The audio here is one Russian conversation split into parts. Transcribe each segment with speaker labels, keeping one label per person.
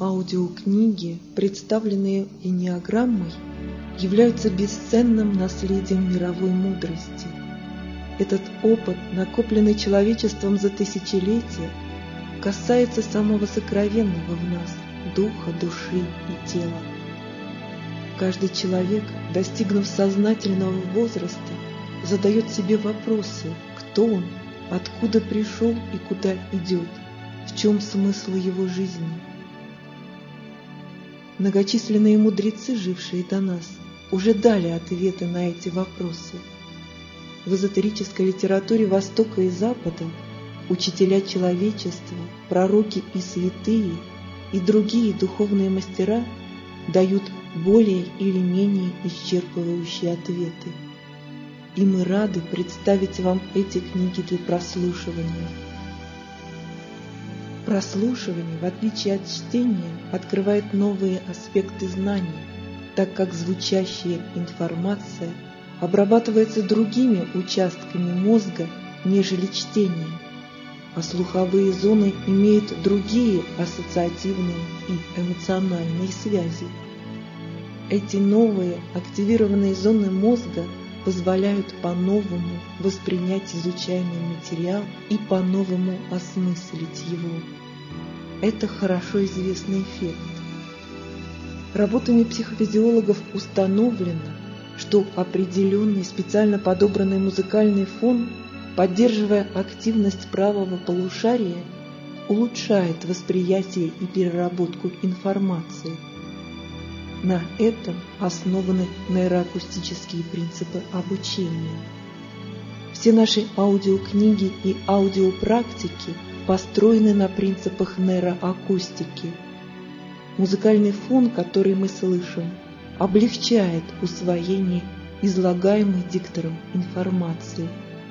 Speaker 1: Аудиокниги, представленные энеаграммой, являются бесценным наследием мировой мудрости. Этот опыт, накопленный человечеством за тысячелетия, касается самого сокровенного в нас – духа, души и тела. Каждый человек, достигнув сознательного возраста, задает себе вопросы: кто он, откуда пришел и куда идет, в чем смысл его жизни. Многочисленные мудрецы, жившие до нас, уже дали ответы на эти вопросы. В эзотерической литературе Востока и Запада учителя человечества, пророки и святые и другие духовные мастера дают более или менее исчерпывающие ответы. И мы рады представить вам эти книги для прослушивания. Прослушивание, в отличие от чтения, открывает новые аспекты знаний, так как звучащая информация обрабатывается другими участками мозга, нежели чтение, а слуховые зоны имеют другие ассоциативные и эмоциональные связи. Эти новые активированные зоны мозга позволяют по-новому воспринять изучаемый материал и по-новому осмыслить его. Это хорошо известный эффект. Работами психофизиологов установлено, что определенный специально подобранный музыкальный фон, поддерживая активность правого полушария, улучшает восприятие и переработку информации. На этом основаны нейроакустические принципы обучения. Все наши аудиокниги и аудиопрактики построены на принципах нейроакустики. Музыкальный фон, который мы слышим, облегчает усвоение излагаемой диктором информации.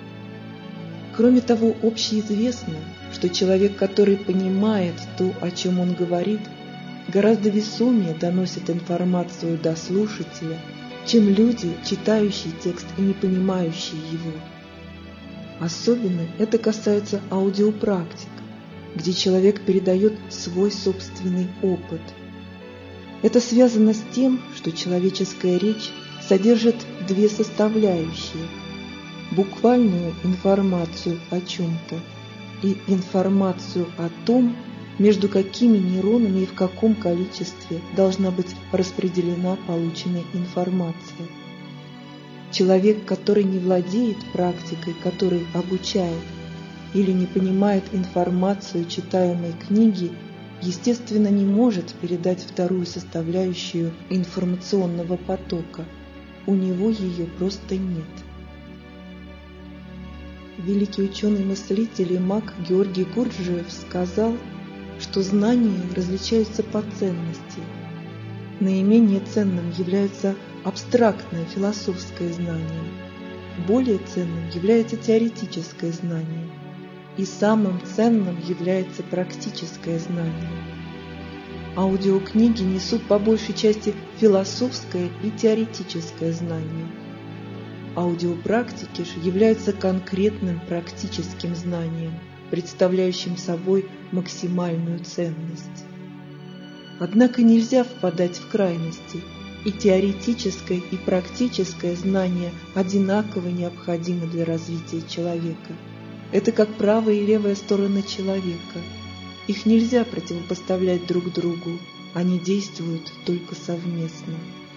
Speaker 1: Кроме того, общеизвестно, что человек, который понимает то, о чем он говорит, гораздо весомее доносит информацию до слушателя, чем люди, читающие текст и не понимающие его. Особенно это касается аудиопрактик, где человек передает свой собственный опыт. Это связано с тем, что человеческая речь содержит две составляющие – буквальную информацию о чем-то и информацию о том, между какими нейронами и в каком количестве должна быть распределена полученная информация. Человек, который не владеет практикой, который обучает, или не понимает информацию читаемой книги, естественно, не может передать вторую составляющую информационного потока. У него ее просто нет. Великий ученый-мыслитель и маг Георгий Гурджиев сказал, что знания различаются по ценности. Наименее ценным является абстрактное философское знание, более ценным является теоретическое знание, и самым ценным является практическое знание. Аудиокниги несут по большей части философское и теоретическое знание. Аудиопрактики же являются конкретным практическим знанием, представляющим собой максимальную ценность. Однако нельзя впадать в крайности, и теоретическое и практическое знание одинаково необходимы для развития человека. Это как правая и левая стороны человека. Их нельзя противопоставлять друг другу, они действуют только совместно.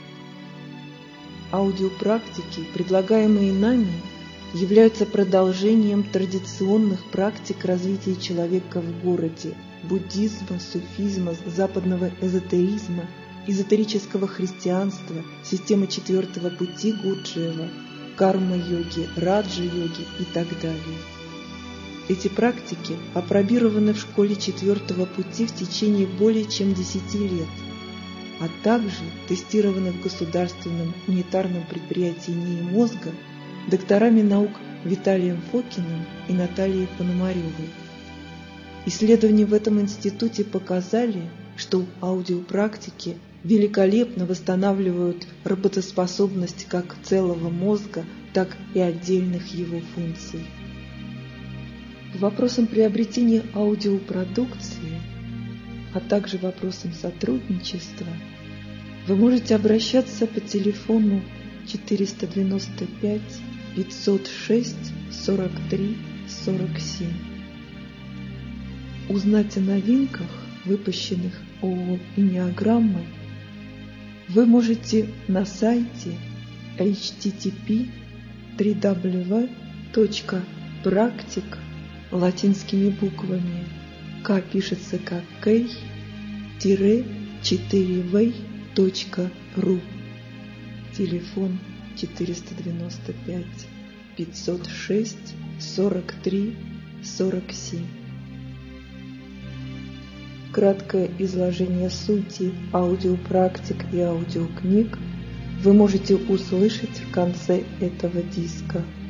Speaker 1: Аудиопрактики, предлагаемые нами, являются продолжением традиционных практик развития человека в городе, буддизма, суфизма, западного эзотеризма, эзотерического христианства, системы четвертого пути Гурджиева, карма-йоги, раджа-йоги и так далее. Эти практики апробированы в школе четвертого пути в течение более чем 10 лет, а также тестированы в государственном унитарном предприятии НИИ мозга докторами наук Виталием Фокиным и Натальей Пономаревой. Исследования в этом институте показали, что аудиопрактики великолепно восстанавливают работоспособность как целого мозга, так и отдельных его функций. К вопросам приобретения аудиопродукции а также вопросам сотрудничества, вы можете обращаться по телефону 495 506 43 47. Узнать о новинках, выпущенных ООО «Энеограммой», вы можете на сайте http://www.praktik латинскими буквами К пишется как Кей, -4v.ru. Телефон 495 506 43 47. Краткое изложение сути аудиопрактик и аудиокниг вы можете услышать в конце этого диска.